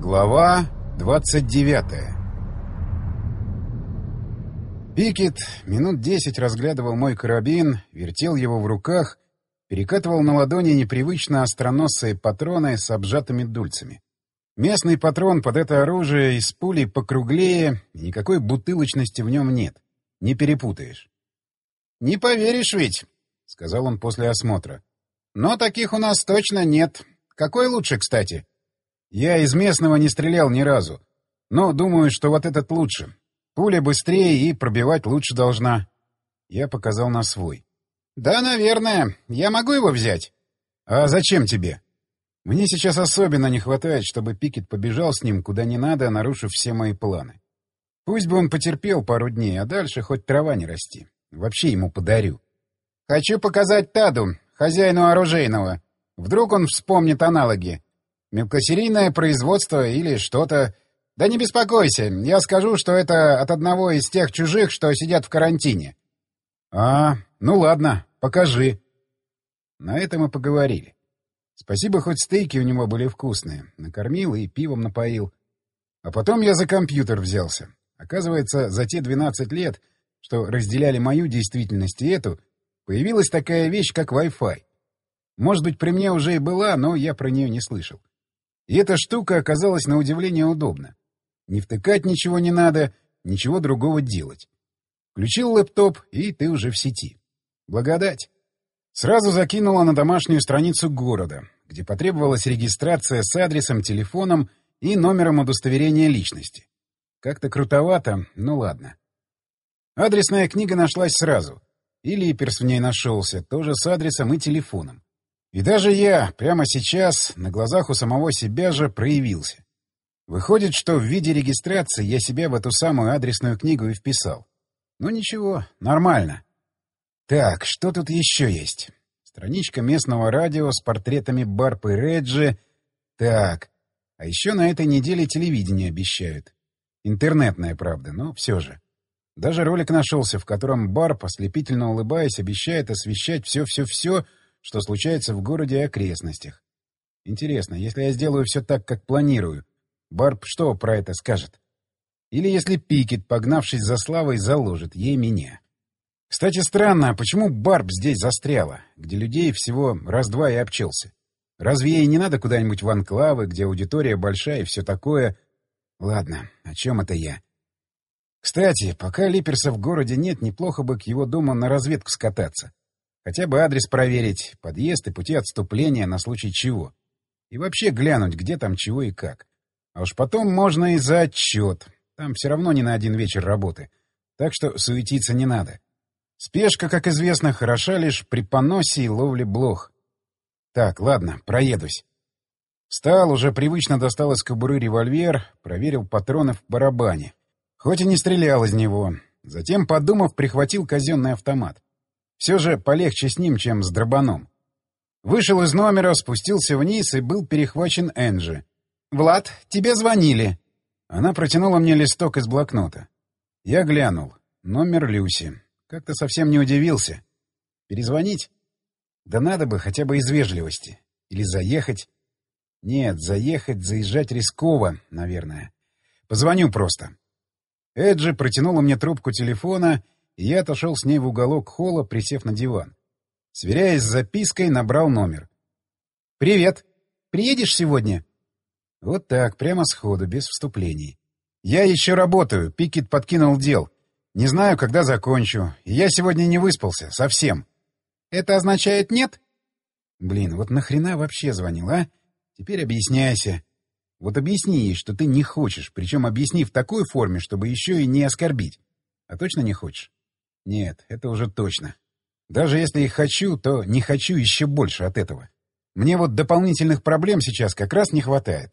Глава 29. Пикет минут 10 разглядывал мой карабин, вертел его в руках, перекатывал на ладони непривычно остроносые патроны с обжатыми дульцами. Местный патрон под это оружие из пули покруглее, и никакой бутылочности в нем нет. Не перепутаешь. — Не поверишь ведь, — сказал он после осмотра. — Но таких у нас точно нет. Какой лучше, кстати? Я из местного не стрелял ни разу, но думаю, что вот этот лучше. Пуля быстрее и пробивать лучше должна. Я показал на свой. — Да, наверное. Я могу его взять? — А зачем тебе? Мне сейчас особенно не хватает, чтобы Пикет побежал с ним куда не надо, нарушив все мои планы. Пусть бы он потерпел пару дней, а дальше хоть трава не расти. Вообще ему подарю. — Хочу показать Таду, хозяину оружейного. Вдруг он вспомнит аналоги. Мелкосерийное производство или что-то. Да не беспокойся, я скажу, что это от одного из тех чужих, что сидят в карантине. — ну ладно, покажи. На это мы поговорили. Спасибо, хоть стейки у него были вкусные. Накормил и пивом напоил. А потом я за компьютер взялся. Оказывается, за те 12 лет, что разделяли мою действительность и эту, появилась такая вещь, как Wi-Fi. Может быть, при мне уже и была, но я про нее не слышал. И эта штука оказалась на удивление удобна. Не втыкать ничего не надо, ничего другого делать. Включил лэптоп, и ты уже в сети. Благодать. Сразу закинула на домашнюю страницу города, где потребовалась регистрация с адресом, телефоном и номером удостоверения личности. Как-то крутовато, ну ладно. Адресная книга нашлась сразу. И Липерс в ней нашелся, тоже с адресом и телефоном. И даже я, прямо сейчас, на глазах у самого себя же проявился. Выходит, что в виде регистрации я себя в эту самую адресную книгу и вписал. Ну ничего, нормально. Так, что тут еще есть? Страничка местного радио с портретами Барб и Реджи. Так, а еще на этой неделе телевидение обещают. Интернетное, правда, но все же. Даже ролик нашелся, в котором Барб, ослепительно улыбаясь, обещает освещать все-все-все, что случается в городе и окрестностях. Интересно, если я сделаю все так, как планирую, Барб что про это скажет? Или если Пикет, погнавшись за славой, заложит ей меня? Кстати, странно, а почему Барб здесь застряла, где людей всего раз-два и обчелся? Разве ей не надо куда-нибудь в анклавы, где аудитория большая и все такое? Ладно, о чем это я? Кстати, пока Липерса в городе нет, неплохо бы к его дому на разведку скататься. Хотя бы адрес проверить, подъезд и пути отступления на случай чего. И вообще глянуть, где там чего и как. А уж потом можно и за отчет. Там все равно не на один вечер работы. Так что суетиться не надо. Спешка, как известно, хороша лишь при поносе и ловле блох. Так, ладно, проедусь. Встал, уже привычно достал из кобуры револьвер, проверил патроны в барабане. Хоть и не стрелял из него. Затем, подумав, прихватил казенный автомат. Все же полегче с ним, чем с дробаном. Вышел из номера, спустился вниз и был перехвачен Энджи. «Влад, тебе звонили». Она протянула мне листок из блокнота. Я глянул. Номер Люси. Как-то совсем не удивился. Перезвонить? Да надо бы, хотя бы из вежливости. Или заехать. Нет, заезжать рисково, наверное. Позвоню просто. Эджи протянула мне трубку телефона, и я отошел с ней в уголок холла, присев на диван. Сверяясь с запиской, набрал номер. «Привет. Приедешь сегодня?» Вот так, прямо сходу, без вступлений. «Я еще работаю. Пикет подкинул дел. Не знаю, когда закончу. И я сегодня не выспался. Совсем». «Это означает нет?» «Блин, вот нахрена вообще звонил, а? Теперь объясняйся. Вот объясни ей, что ты не хочешь, причем объясни в такой форме, чтобы еще и не оскорбить. А точно не хочешь?» «Нет, это уже точно. Даже если и хочу, то не хочу еще больше от этого. Мне вот дополнительных проблем сейчас как раз не хватает».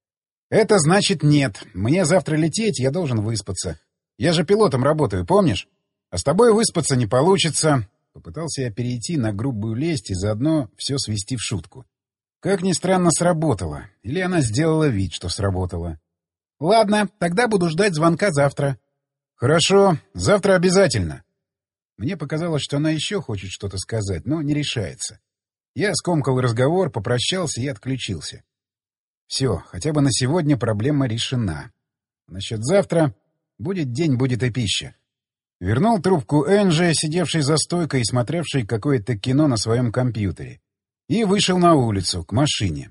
«Это значит нет. Мне завтра лететь, я должен выспаться. Я же пилотом работаю, помнишь? А с тобой выспаться не получится». Попытался я перейти на грубую лесть и заодно все свести в шутку. Как ни странно, сработало. Или она сделала вид, что сработало. «Ладно, тогда буду ждать звонка завтра». «Хорошо, завтра обязательно». Мне показалось, что она еще хочет что-то сказать, но не решается. Я скомкал разговор, попрощался и отключился. Все, хотя бы на сегодня проблема решена. Насчет завтра будет день, будет и пища. Вернул трубку Энджи, сидевший за стойкой и смотревший какое-то кино на своем компьютере, и вышел на улицу, к машине.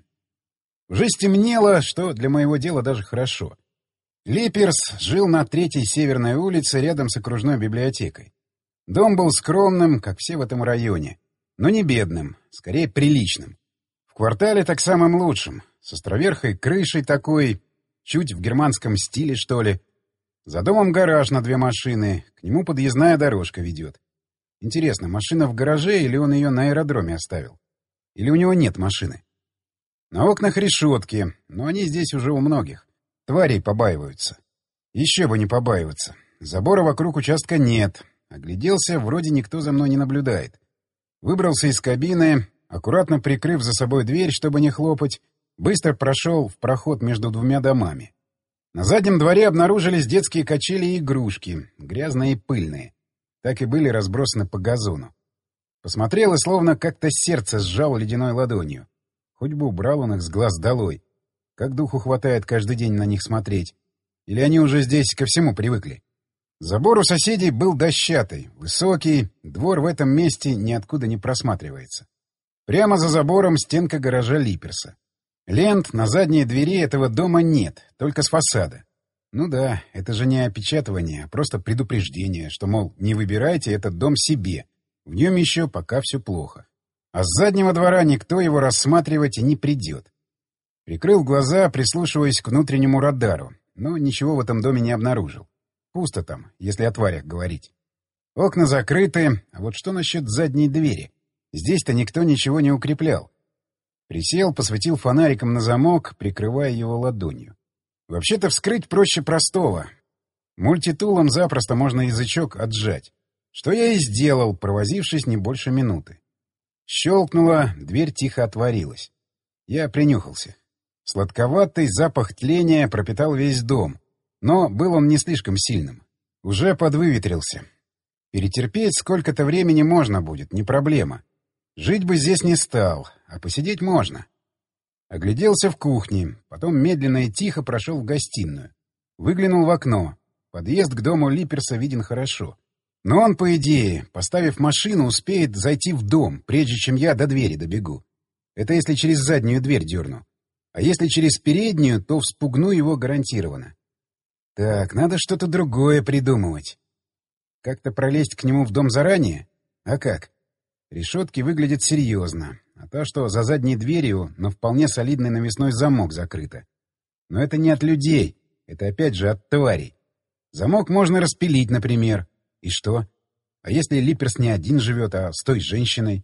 Уже стемнело, что для моего дела даже хорошо. Липерс жил на 3-й Северной улице рядом с окружной библиотекой. Дом был скромным, как все в этом районе, но не бедным, скорее приличным. В квартале так самым лучшим, с островерхой крышей такой, чуть в германском стиле, что ли. За домом гараж на 2 машины, к нему подъездная дорожка ведет. Интересно, машина в гараже или он ее на аэродроме оставил? Или у него нет машины? На окнах решетки, но они здесь уже у многих. Тварей побаиваются. Еще бы не побаиваться. Забора вокруг участка нет. Огляделся, вроде никто за мной не наблюдает. Выбрался из кабины, аккуратно прикрыв за собой дверь, чтобы не хлопать, быстро прошел в проход между 2 домами. На заднем дворе обнаружились детские качели и игрушки, грязные и пыльные. Так и были разбросаны по газону. Посмотрел и словно как-то сердце сжал ледяной ладонью. Хоть бы убрал он их с глаз долой. Как духу хватает каждый день на них смотреть. Или они уже здесь ко всему привыкли? Забор у соседей был дощатый, высокий, двор в этом месте ниоткуда не просматривается. Прямо за забором стенка гаража Липерса. Лент на задней двери этого дома нет, только с фасада. Ну да, это же не опечатывание, а просто предупреждение, что, мол, не выбирайте этот дом себе. В нем еще пока все плохо. А с заднего двора никто его рассматривать и не придет. Прикрыл глаза, прислушиваясь к внутреннему радару, но ничего в этом доме не обнаружил. Пусто там, если о тварях говорить. Окна закрыты, а вот что насчет задней двери? Здесь-то никто ничего не укреплял. Присел, посветил фонариком на замок, прикрывая его ладонью. Вообще-то вскрыть проще простого. Мультитулом запросто можно язычок отжать. Что я и сделал, провозившись не больше минуты. Щелкнуло, дверь тихо отворилась. Я принюхался. Сладковатый запах тления пропитал весь дом, но был он не слишком сильным. Уже подвыветрился. Перетерпеть сколько-то времени можно будет, не проблема. Жить бы здесь не стал, а посидеть можно. Огляделся в кухне, потом медленно и тихо прошел в гостиную. Выглянул в окно. Подъезд к дому Липерса виден хорошо. Но он, по идее, поставив машину, успеет зайти в дом, прежде чем я до двери добегу. Это если через заднюю дверь дерну. А если через переднюю, то вспугну его гарантированно. Так, надо что-то другое придумывать. Как-то пролезть к нему в дом заранее? А как? Решетки выглядят серьезно, а то, что за задней дверью, но вполне солидный навесной замок закрыто. Но это не от людей, это опять же от тварей. Замок можно распилить, например. И что? А если Липерс не один живет, а с той женщиной?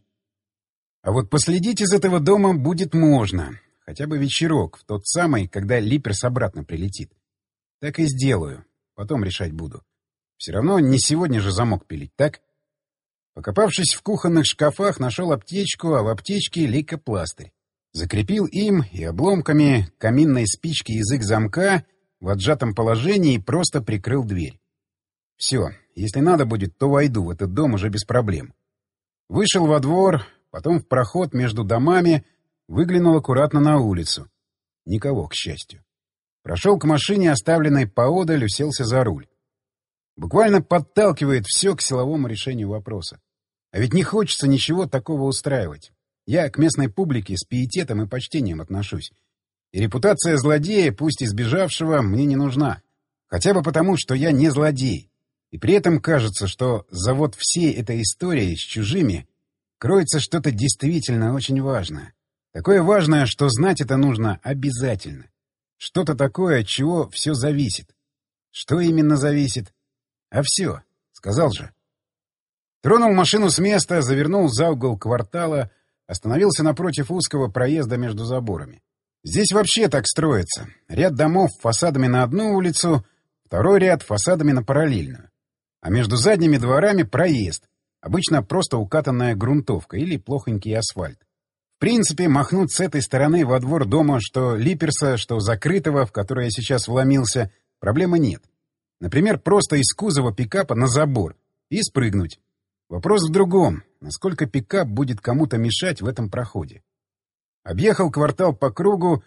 А вот последить из этого дома будет можно. Хотя бы вечерок, в тот самый, когда Липерс обратно прилетит. Так и сделаю. Потом решать буду. Все равно не сегодня же замок пилить, так? Покопавшись в кухонных шкафах, нашел аптечку, а в аптечке лейкопластырь. Закрепил им и обломками каминной спички язык замка в отжатом положении и просто прикрыл дверь. Все, если надо будет, то войду в этот дом уже без проблем. Вышел во двор, потом в проход между домами, выглянул аккуратно на улицу. Никого, к счастью. Прошел к машине, оставленной поодаль, уселся за руль. Буквально подталкивает все к силовому решению вопроса. А ведь не хочется ничего такого устраивать. Я к местной публике с пиететом и почтением отношусь. И репутация злодея, пусть и сбежавшего, мне не нужна. Хотя бы потому, что я не злодей. И при этом кажется, что за вот всей этой историей с чужими кроется что-то действительно очень важное. Такое важное, что знать это нужно обязательно. Что-то такое, от чего все зависит. Что именно зависит? А все, сказал же. Тронул машину с места, завернул за угол квартала, остановился напротив узкого проезда между заборами. Здесь вообще так строится. Ряд домов фасадами на одну улицу, второй ряд фасадами на параллельную. А между задними дворами проезд, обычно просто укатанная грунтовка или плохонький асфальт. В принципе, махнуть с этой стороны во двор дома, что Липерса, что закрытого, в который я сейчас вломился, проблемы нет. Например, просто из кузова пикапа на забор и спрыгнуть. Вопрос в другом, насколько пикап будет кому-то мешать в этом проходе. Объехал квартал по кругу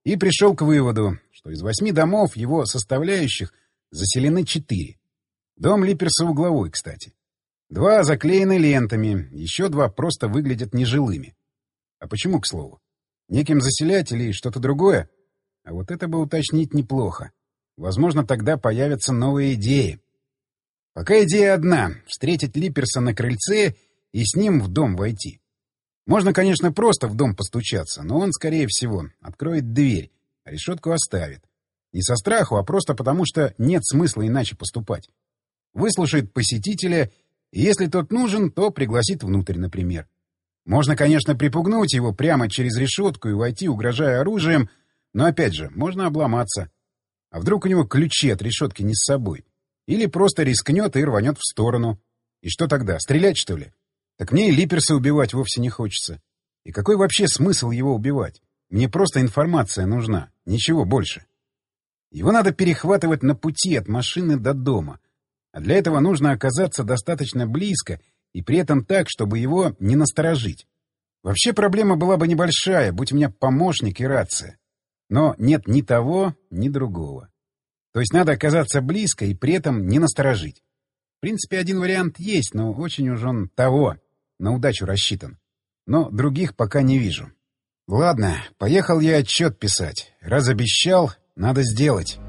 И пришел к выводу, что из 8 домов его составляющих заселены 4. Дом Липерса угловой, кстати. 2 заклеены лентами, еще 2 просто выглядят нежилыми. А почему, к слову? Неким заселять или что-то другое? А вот это бы уточнить неплохо. Возможно, тогда появятся новые идеи. Пока идея одна — встретить Липерса на крыльце и с ним в дом войти. Можно, конечно, просто в дом постучаться, но он, скорее всего, откроет дверь, а решетку оставит. Не со страху, а просто потому, что нет смысла иначе поступать. Выслушает посетителя, и если тот нужен, то пригласит внутрь, например. Можно, конечно, припугнуть его прямо через решетку и войти, угрожая оружием, но, опять же, можно обломаться. А вдруг у него ключи от решетки не с собой? Или просто рискнет и рванет в сторону. И что тогда, стрелять, что ли? Так мне и Липерса убивать вовсе не хочется. И какой вообще смысл его убивать? Мне просто информация нужна, ничего больше. Его надо перехватывать на пути от машины до дома. А для этого нужно оказаться достаточно близко и при этом так, чтобы его не насторожить. Вообще проблема была бы небольшая, будь у меня помощник и рация. Но нет ни того, ни другого. То есть надо оказаться близко и при этом не насторожить. В принципе, один вариант есть, но очень уж он того, на удачу рассчитан. Но других пока не вижу. Ладно, поехал я отчет писать. Раз обещал, надо сделать.